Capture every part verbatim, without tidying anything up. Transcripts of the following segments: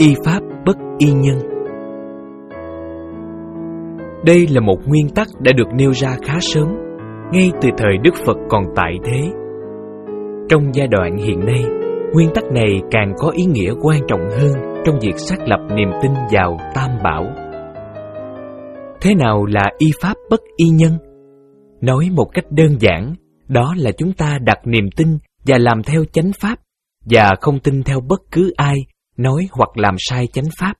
Y pháp bất y nhân. Đây là một nguyên tắc đã được nêu ra khá sớm, ngay từ thời Đức Phật còn tại thế. Trong giai đoạn hiện nay, nguyên tắc này càng có ý nghĩa quan trọng hơn trong việc xác lập niềm tin vào Tam Bảo. Thế nào là y pháp bất y nhân? Nói một cách đơn giản, đó là chúng ta đặt niềm tin và làm theo chánh pháp, và không tin theo bất cứ ai nói hoặc làm sai chánh pháp.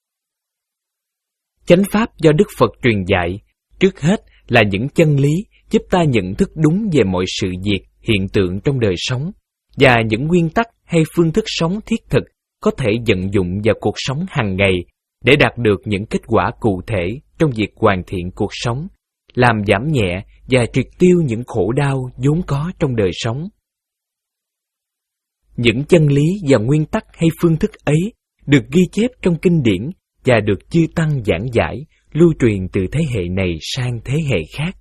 Chánh pháp do Đức Phật truyền dạy, trước hết là những chân lý giúp ta nhận thức đúng về mọi sự việc, hiện tượng trong đời sống, và những nguyên tắc hay phương thức sống thiết thực có thể vận dụng vào cuộc sống hàng ngày để đạt được những kết quả cụ thể trong việc hoàn thiện cuộc sống, làm giảm nhẹ và triệt tiêu những khổ đau vốn có trong đời sống. Những chân lý và nguyên tắc hay phương thức ấy được ghi chép trong kinh điển và được chư tăng giảng giải, lưu truyền từ thế hệ này sang thế hệ khác.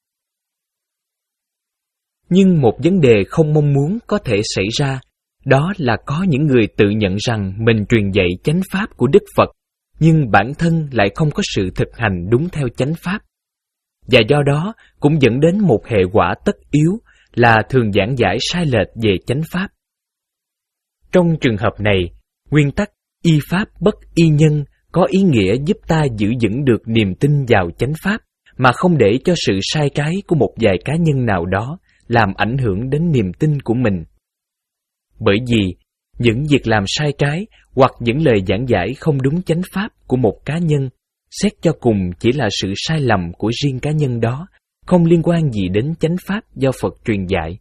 Nhưng một vấn đề không mong muốn có thể xảy ra, đó là có những người tự nhận rằng mình truyền dạy chánh pháp của Đức Phật, nhưng bản thân lại không có sự thực hành đúng theo chánh pháp. Và do đó cũng dẫn đến một hệ quả tất yếu là thường giảng giải sai lệch về chánh pháp. Trong trường hợp này, nguyên tắc y pháp bất y nhân có ý nghĩa giúp ta giữ vững được niềm tin vào chánh pháp mà không để cho sự sai trái của một vài cá nhân nào đó làm ảnh hưởng đến niềm tin của mình. Bởi vì những việc làm sai trái hoặc những lời giảng giải không đúng chánh pháp của một cá nhân, xét cho cùng chỉ là sự sai lầm của riêng cá nhân đó, không liên quan gì đến chánh pháp do Phật truyền dạy.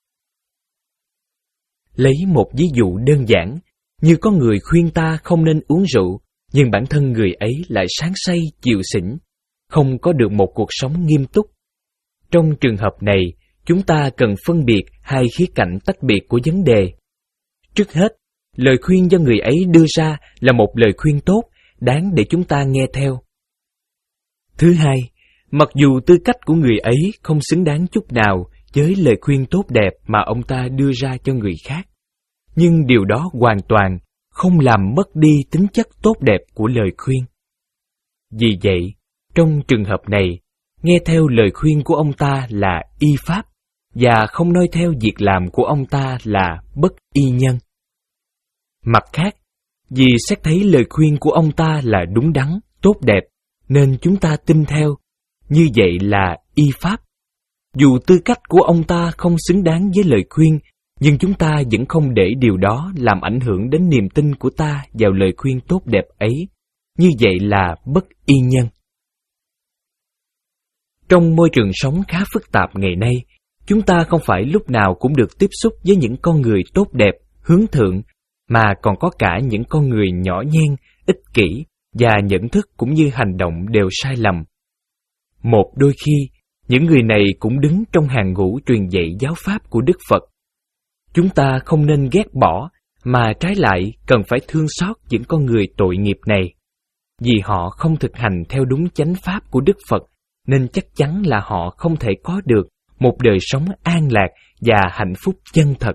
Lấy một ví dụ đơn giản, như có người khuyên ta không nên uống rượu, nhưng bản thân người ấy lại sáng say chiều xỉn, không có được một cuộc sống nghiêm túc. Trong trường hợp này, chúng ta cần phân biệt hai khía cạnh tách biệt của vấn đề. Trước hết, lời khuyên do người ấy đưa ra là một lời khuyên tốt, đáng để chúng ta nghe theo. Thứ hai, mặc dù tư cách của người ấy không xứng đáng chút nào với lời khuyên tốt đẹp mà ông ta đưa ra cho người khác, nhưng điều đó hoàn toàn không làm mất đi tính chất tốt đẹp của lời khuyên. Vì vậy, trong trường hợp này, nghe theo lời khuyên của ông ta là y pháp, và không noi theo việc làm của ông ta là bất y nhân. Mặt khác, vì xét thấy lời khuyên của ông ta là đúng đắn, tốt đẹp, nên chúng ta tin theo, như vậy là y pháp. Dù tư cách của ông ta không xứng đáng với lời khuyên, nhưng chúng ta vẫn không để điều đó làm ảnh hưởng đến niềm tin của ta vào lời khuyên tốt đẹp ấy, như vậy là bất y nhân. Trong môi trường sống khá phức tạp ngày nay, chúng ta không phải lúc nào cũng được tiếp xúc với những con người tốt đẹp, hướng thượng, mà còn có cả những con người nhỏ nhen, ích kỷ, và nhận thức cũng như hành động đều sai lầm. Một đôi khi, những người này cũng đứng trong hàng ngũ truyền dạy giáo pháp của Đức Phật. Chúng ta không nên ghét bỏ, mà trái lại cần phải thương xót những con người tội nghiệp này. Vì họ không thực hành theo đúng chánh pháp của Đức Phật, nên chắc chắn là họ không thể có được một đời sống an lạc và hạnh phúc chân thật.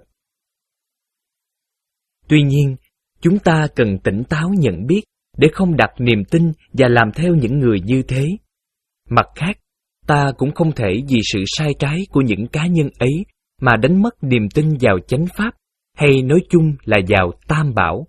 Tuy nhiên, chúng ta cần tỉnh táo nhận biết để không đặt niềm tin và làm theo những người như thế. Mặt khác, ta cũng không thể vì sự sai trái của những cá nhân ấy mà đánh mất niềm tin vào chánh pháp, hay nói chung là vào Tam Bảo.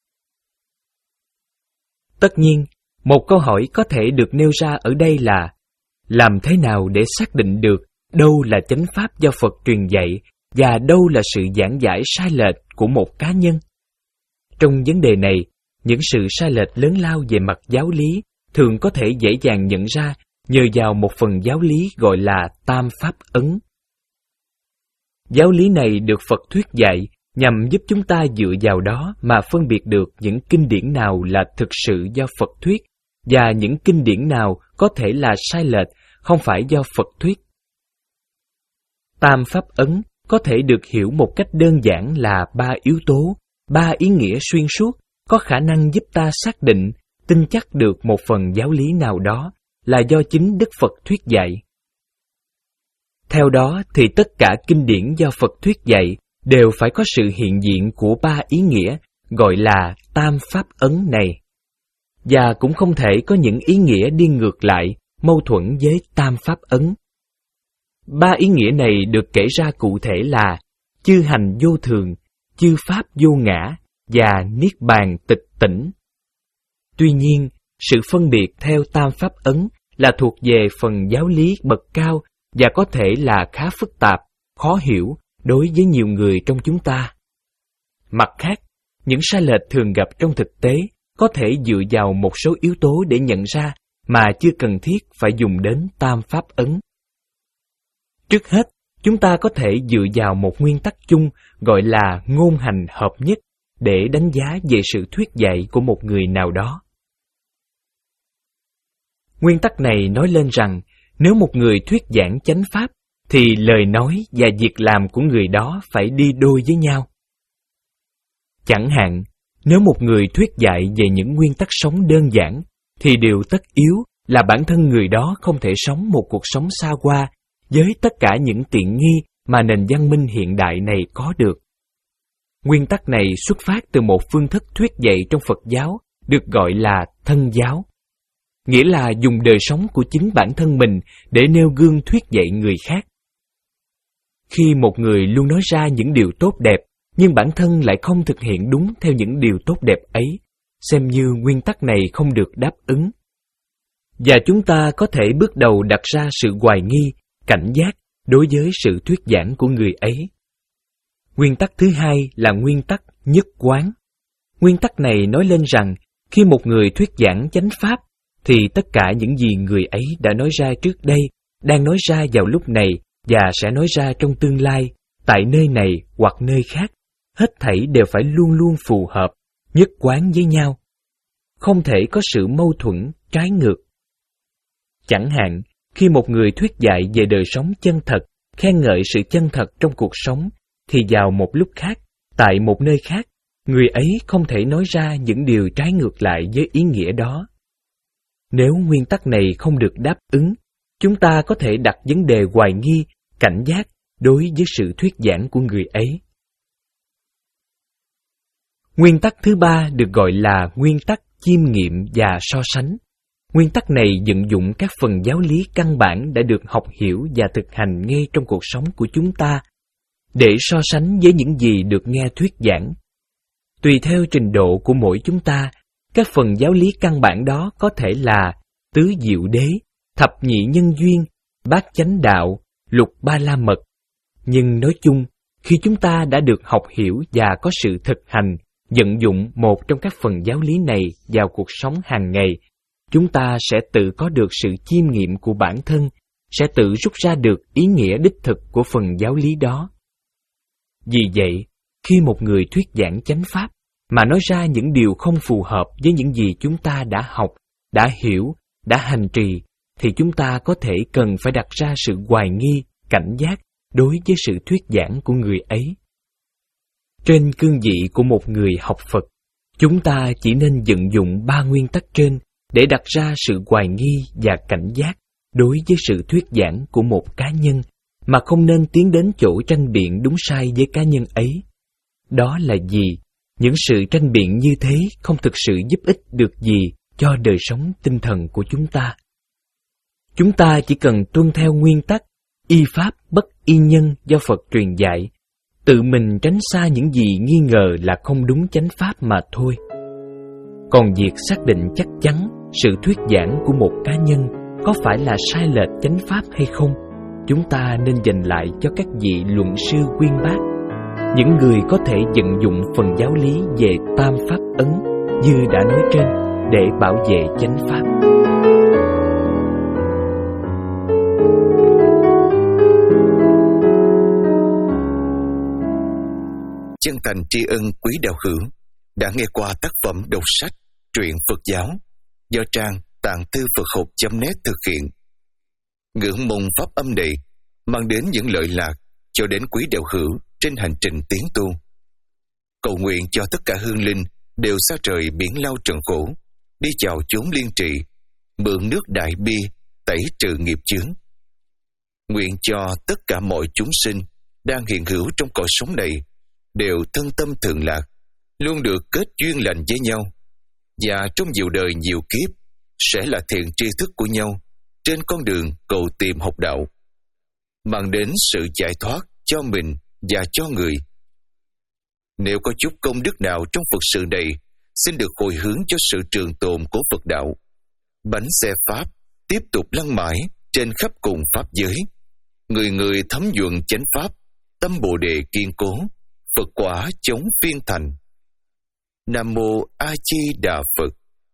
Tất nhiên, một câu hỏi có thể được nêu ra ở đây là làm thế nào để xác định được đâu là chánh pháp do Phật truyền dạy và đâu là sự giảng giải sai lệch của một cá nhân? Trong vấn đề này, những sự sai lệch lớn lao về mặt giáo lý thường có thể dễ dàng nhận ra nhờ vào một phần giáo lý gọi là Tam Pháp Ấn. Giáo lý này được Phật thuyết dạy nhằm giúp chúng ta dựa vào đó mà phân biệt được những kinh điển nào là thực sự do Phật thuyết và những kinh điển nào có thể là sai lệch, không phải do Phật thuyết. Tam Pháp Ấn có thể được hiểu một cách đơn giản là ba yếu tố, ba ý nghĩa xuyên suốt, có khả năng giúp ta xác định, tin chắc được một phần giáo lý nào đó là do chính Đức Phật thuyết dạy. Theo đó thì tất cả kinh điển do Phật thuyết dạy đều phải có sự hiện diện của ba ý nghĩa gọi là tam pháp ấn này. Và cũng không thể có những ý nghĩa đi ngược lại, mâu thuẫn với tam pháp ấn. Ba ý nghĩa này được kể ra cụ thể là chư hành vô thường, chư pháp vô ngã và niết bàn tịch tỉnh. Tuy nhiên, sự phân biệt theo tam pháp ấn là thuộc về phần giáo lý bậc cao và có thể là khá phức tạp, khó hiểu đối với nhiều người trong chúng ta. Mặt khác, những sai lệch thường gặp trong thực tế có thể dựa vào một số yếu tố để nhận ra mà chưa cần thiết phải dùng đến tam pháp ấn. Trước hết, chúng ta có thể dựa vào một nguyên tắc chung gọi là ngôn hành hợp nhất để đánh giá về sự thuyết dạy của một người nào đó. Nguyên tắc này nói lên rằng nếu một người thuyết giảng chánh pháp thì lời nói và việc làm của người đó phải đi đôi với nhau. Chẳng hạn, nếu một người thuyết dạy về những nguyên tắc sống đơn giản thì điều tất yếu là bản thân người đó không thể sống một cuộc sống xa hoa với tất cả những tiện nghi mà nền văn minh hiện đại này có được. Nguyên tắc này xuất phát từ một phương thức thuyết dạy trong Phật giáo được gọi là thân giáo, nghĩa là dùng đời sống của chính bản thân mình để nêu gương thuyết dạy người khác. Khi một người luôn nói ra những điều tốt đẹp, nhưng bản thân lại không thực hiện đúng theo những điều tốt đẹp ấy, xem như nguyên tắc này không được đáp ứng. Và chúng ta có thể bước đầu đặt ra sự hoài nghi, cảnh giác đối với sự thuyết giảng của người ấy. Nguyên tắc thứ hai là nguyên tắc nhất quán. Nguyên tắc này nói lên rằng khi một người thuyết giảng chánh pháp, thì tất cả những gì người ấy đã nói ra trước đây, đang nói ra vào lúc này và sẽ nói ra trong tương lai, tại nơi này hoặc nơi khác, hết thảy đều phải luôn luôn phù hợp, nhất quán với nhau. Không thể có sự mâu thuẫn, trái ngược. Chẳng hạn, khi một người thuyết dạy về đời sống chân thật, khen ngợi sự chân thật trong cuộc sống, thì vào một lúc khác, tại một nơi khác, người ấy không thể nói ra những điều trái ngược lại với ý nghĩa đó. Nếu nguyên tắc này không được đáp ứng, chúng ta có thể đặt vấn đề hoài nghi, cảnh giác đối với sự thuyết giảng của người ấy. Nguyên tắc thứ ba được gọi là nguyên tắc chiêm nghiệm và so sánh. Nguyên tắc này vận dụng các phần giáo lý căn bản đã được học hiểu và thực hành ngay trong cuộc sống của chúng ta, để so sánh với những gì được nghe thuyết giảng. Tùy theo trình độ của mỗi chúng ta, các phần giáo lý căn bản đó có thể là tứ diệu đế, thập nhị nhân duyên, bát chánh đạo, lục ba la mật. Nhưng nói chung, khi chúng ta đã được học hiểu và có sự thực hành, vận dụng một trong các phần giáo lý này vào cuộc sống hàng ngày, chúng ta sẽ tự có được sự chiêm nghiệm của bản thân, sẽ tự rút ra được ý nghĩa đích thực của phần giáo lý đó. Vì vậy, khi một người thuyết giảng chánh pháp mà nói ra những điều không phù hợp với những gì chúng ta đã học, đã hiểu, đã hành trì, thì chúng ta có thể cần phải đặt ra sự hoài nghi, cảnh giác đối với sự thuyết giảng của người ấy. Trên cương vị của một người học Phật, chúng ta chỉ nên vận dụng ba nguyên tắc trên để đặt ra sự hoài nghi và cảnh giác đối với sự thuyết giảng của một cá nhân, mà không nên tiến đến chỗ tranh biện đúng sai với cá nhân ấy. Đó là gì? Những sự tranh biện như thế không thực sự giúp ích được gì cho đời sống tinh thần của chúng ta. Chúng ta chỉ cần tuân theo nguyên tắc y pháp bất y nhân do Phật truyền dạy, tự mình tránh xa những gì nghi ngờ là không đúng chánh pháp mà thôi. Còn việc xác định chắc chắn sự thuyết giảng của một cá nhân có phải là sai lệch chánh pháp hay không, chúng ta nên dành lại cho các vị luận sư uyên bác, những người có thể vận dụng phần giáo lý về tam pháp ấn như đã nói trên để bảo vệ chánh pháp. Chân thành tri ân quý đạo hữu đã nghe qua tác phẩm đọc sách Truyện Phật giáo do trang tạng thư Phật học chấm net thực hiện. Ngưỡng mong pháp âm này mang đến những lợi lạc cho đến quý đạo hữu trên hành trình tiến tu. Cầu nguyện cho tất cả hương linh đều xa trời biển lao trần khổ, đi vào chốn liên trì, mượn nước đại bi tẩy trừ nghiệp chướng. Nguyện cho tất cả mọi chúng sinh đang hiện hữu trong cõi sống này đều thân tâm thường lạc, luôn được kết duyên lành với nhau, và trong nhiều đời nhiều kiếp sẽ là thiện tri thức của nhau trên con đường cầu tìm học đạo, mang đến sự giải thoát cho mình và cho người. Nếu có chút công đức nào trong Phật sự này, xin được hồi hướng cho sự trường tồn của Phật đạo. Bánh xe Pháp tiếp tục lăn mãi trên khắp cùng Pháp giới. Người người thấm nhuận chánh Pháp, tâm Bồ Đề kiên cố, Phật quả chống phiên thành. Nam Mô A Di Đà Phật.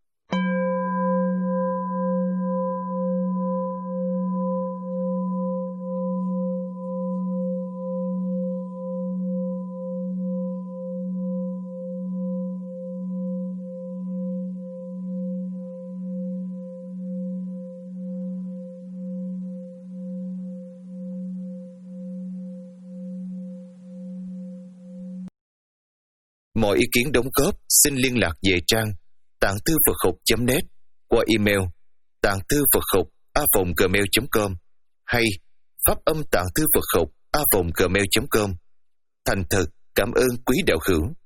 Mọi ý kiến đóng góp xin liên lạc về trang tạng thư Phật học chấm net qua email tạng thư Phật học a vòng gmail chấm com hay pháp âm tạng thư Phật học a vòng gmail chấm com. Thành thật cảm ơn quý đạo hữu.